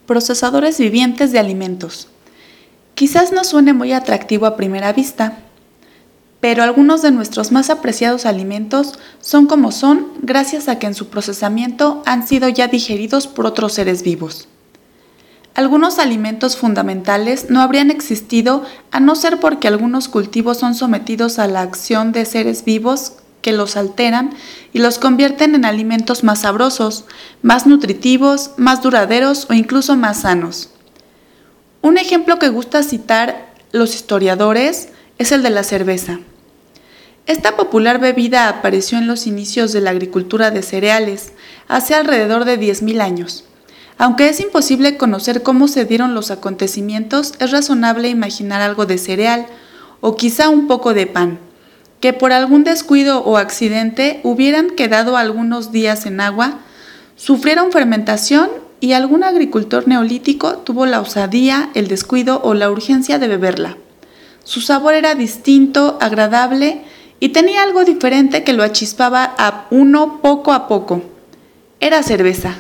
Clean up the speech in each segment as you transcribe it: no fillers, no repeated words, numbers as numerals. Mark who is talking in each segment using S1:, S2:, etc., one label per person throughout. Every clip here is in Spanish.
S1: Procesadores vivientes de alimentos. Quizás no suene muy atractivo a primera vista, pero algunos de nuestros más apreciados alimentos son como son gracias a que en su procesamiento han sido ya digeridos por otros seres vivos. Algunos alimentos fundamentales no habrían existido a no ser porque algunos cultivos son sometidos a la acción de seres vivos que los alteran y los convierten en alimentos más sabrosos, más nutritivos, más duraderos o incluso más sanos. Un ejemplo que gusta citar los historiadores es el de la cerveza. Esta popular bebida apareció en los inicios de la agricultura de cereales, hace alrededor de 10.000 años. Aunque es imposible conocer cómo se dieron los acontecimientos, es razonable imaginar algo de cereal, o quizá un poco de pan, que por algún descuido o accidente hubieran quedado algunos días en agua, sufrieron fermentación y algún agricultor neolítico tuvo la osadía, el descuido o la urgencia de beberla. Su sabor era distinto, agradable y tenía algo diferente que lo achispaba a uno poco a poco. Era cerveza.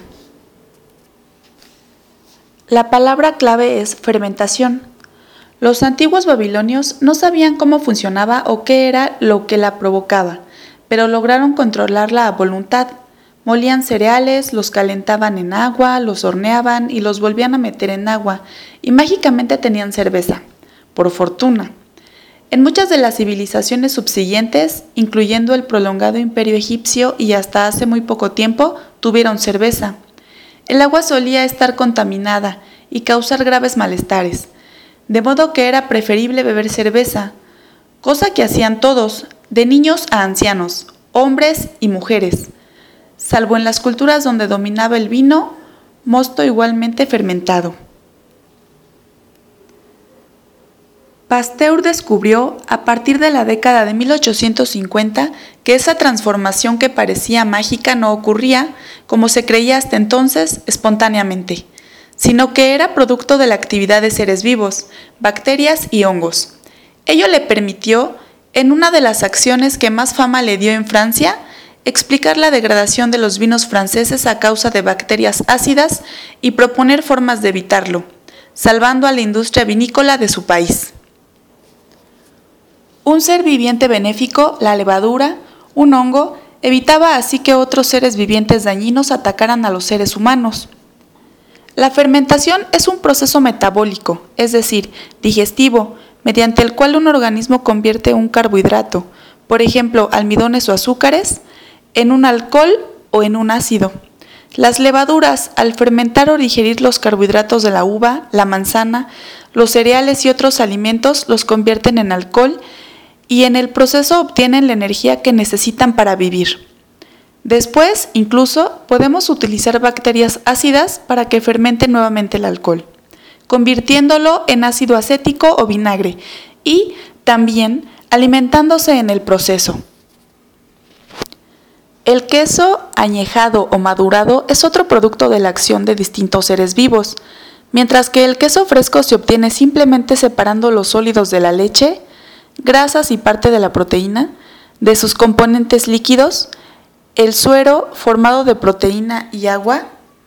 S1: La palabra clave es fermentación. Los antiguos babilonios no sabían cómo funcionaba o qué era lo que la provocaba, pero lograron controlarla a voluntad. Molían cereales, los calentaban en agua, los horneaban y los volvían a meter en agua, y mágicamente tenían cerveza, por fortuna. En muchas de las civilizaciones subsiguientes, incluyendo el prolongado imperio egipcio y hasta hace muy poco tiempo, tuvieron cerveza. El agua solía estar contaminada y causar graves malestares, de modo que era preferible beber cerveza, cosa que hacían todos, de niños a ancianos, hombres y mujeres, salvo en las culturas donde dominaba el vino, mosto igualmente fermentado. Pasteur descubrió, a partir de la década de 1850, que esa transformación que parecía mágica no ocurría, como se creía hasta entonces, espontáneamente, sino que era producto de la actividad de seres vivos, bacterias y hongos. Ello le permitió, en una de las acciones que más fama le dio en Francia, explicar la degradación de los vinos franceses a causa de bacterias ácidas y proponer formas de evitarlo, salvando a la industria vinícola de su país. Un ser viviente benéfico, la levadura, un hongo, evitaba así que otros seres vivientes dañinos atacaran a los seres humanos. La fermentación es un proceso metabólico, es decir, digestivo, mediante el cual un organismo convierte un carbohidrato, por ejemplo, almidones o azúcares, en un alcohol o en un ácido. Las levaduras, al fermentar o digerir los carbohidratos de la uva, la manzana, los cereales y otros alimentos, los convierten en alcohol y en el proceso obtienen la energía que necesitan para vivir. Después, incluso, podemos utilizar bacterias ácidas para que fermenten nuevamente el alcohol, convirtiéndolo en ácido acético o vinagre y, también, alimentándose en el proceso. El queso añejado o madurado es otro producto de la acción de distintos seres vivos, mientras que el queso fresco se obtiene simplemente separando los sólidos de la leche, grasas y parte de la proteína, de sus componentes líquidos, el suero formado de proteína y agua,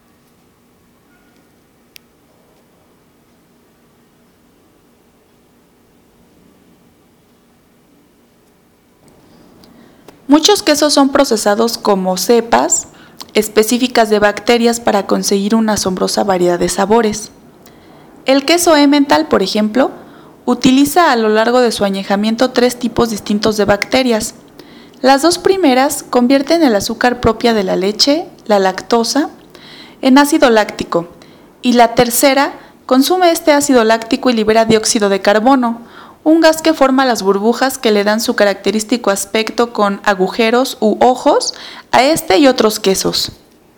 S1: muchos quesos son procesados como cepas específicas de bacterias para conseguir una asombrosa variedad de sabores. El queso Emmental, por ejemplo, utiliza a lo largo de su añejamiento 3 tipos distintos de bacterias. Las 2 primeras convierten el azúcar propia de la leche, la lactosa, en ácido láctico, y la tercera consume este ácido láctico y libera dióxido de carbono, un gas que forma las burbujas que le dan su característico aspecto con agujeros u ojos a este y otros quesos.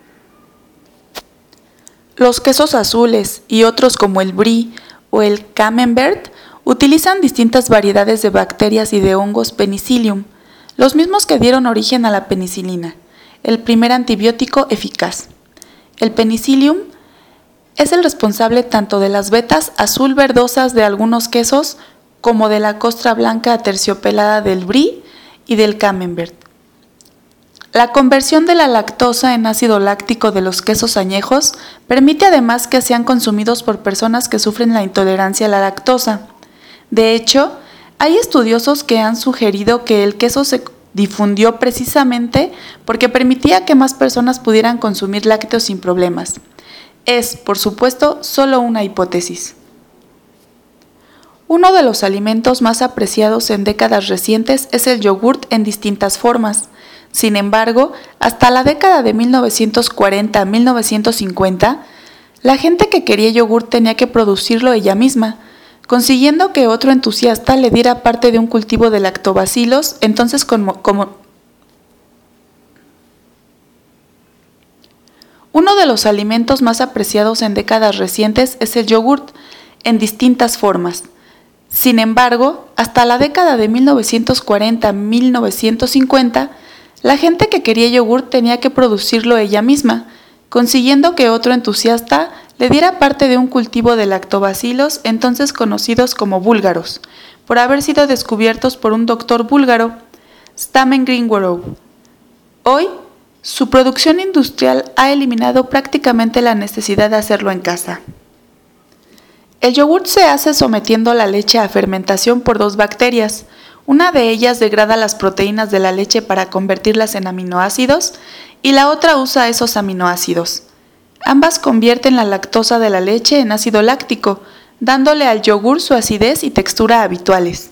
S1: Los quesos azules y otros como el brie o el camembert utilizan distintas variedades de bacterias y de hongos Penicillium, los mismos que dieron origen a la penicilina, el primer antibiótico eficaz. El Penicillium es el responsable tanto de las vetas azul verdosas de algunos quesos como de la costra blanca aterciopelada del brie y del camembert. La conversión de la lactosa en ácido láctico de los quesos añejos permite además que sean consumidos por personas que sufren la intolerancia a la lactosa. De hecho, hay estudiosos que han sugerido que el queso se difundió precisamente porque permitía que más personas pudieran consumir lácteos sin problemas. Es, por supuesto, solo una hipótesis. Uno de los alimentos más apreciados en décadas recientes es el yogurt en distintas formas. Sin embargo, hasta la década de 1940-1950, la gente que quería yogur tenía que producirlo ella misma, consiguiendo que otro entusiasta le diera parte de un cultivo de lactobacilos, entonces Uno de los alimentos más apreciados en décadas recientes es el yogurt, en distintas formas. Sin embargo, hasta la década de 1940-1950, la gente que quería yogur tenía que producirlo ella misma, consiguiendo que otro entusiasta le diera parte de un cultivo de lactobacilos, entonces conocidos como búlgaros, por haber sido descubiertos por un doctor búlgaro, Stamen Greenworov. Hoy, su producción industrial ha eliminado prácticamente la necesidad de hacerlo en casa. El yogur se hace sometiendo la leche a fermentación por dos bacterias. Una de ellas degrada las proteínas de la leche para convertirlas en aminoácidos y la otra usa esos aminoácidos. Ambas convierten la lactosa de la leche en ácido láctico, dándole al yogur su acidez y textura habituales.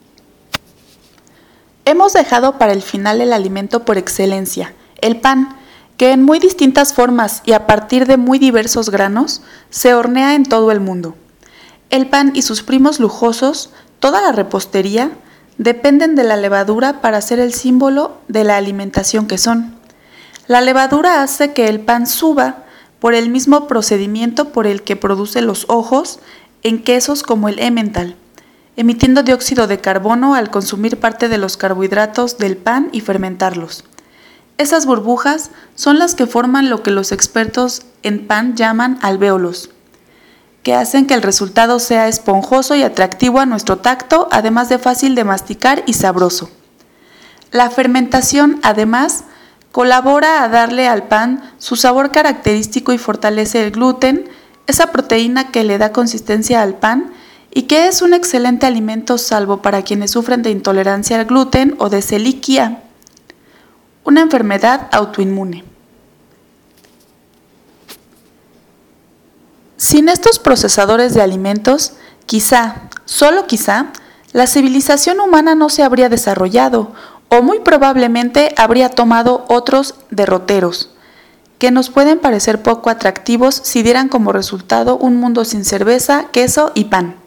S1: Hemos dejado para el final el alimento por excelencia, el pan, que en muy distintas formas y a partir de muy diversos granos, se hornea en todo el mundo. El pan y sus primos lujosos, toda la repostería, dependen de la levadura para ser el símbolo de la alimentación que son. La levadura hace que el pan suba por el mismo procedimiento por el que produce los ojos en quesos como el Emmental, emitiendo dióxido de carbono al consumir parte de los carbohidratos del pan y fermentarlos. Esas burbujas son las que forman lo que los expertos en pan llaman alvéolos, que hacen que el resultado sea esponjoso y atractivo a nuestro tacto, además de fácil de masticar y sabroso. La fermentación, además, colabora a darle al pan su sabor característico y fortalece el gluten, esa proteína que le da consistencia al pan y que es un excelente alimento salvo para quienes sufren de intolerancia al gluten o de celiaquía, una enfermedad autoinmune. Sin estos procesadores de alimentos, quizá, solo quizá, la civilización humana no se habría desarrollado o muy probablemente habría tomado otros derroteros, que nos pueden parecer poco atractivos si dieran como resultado un mundo sin cerveza, queso y pan.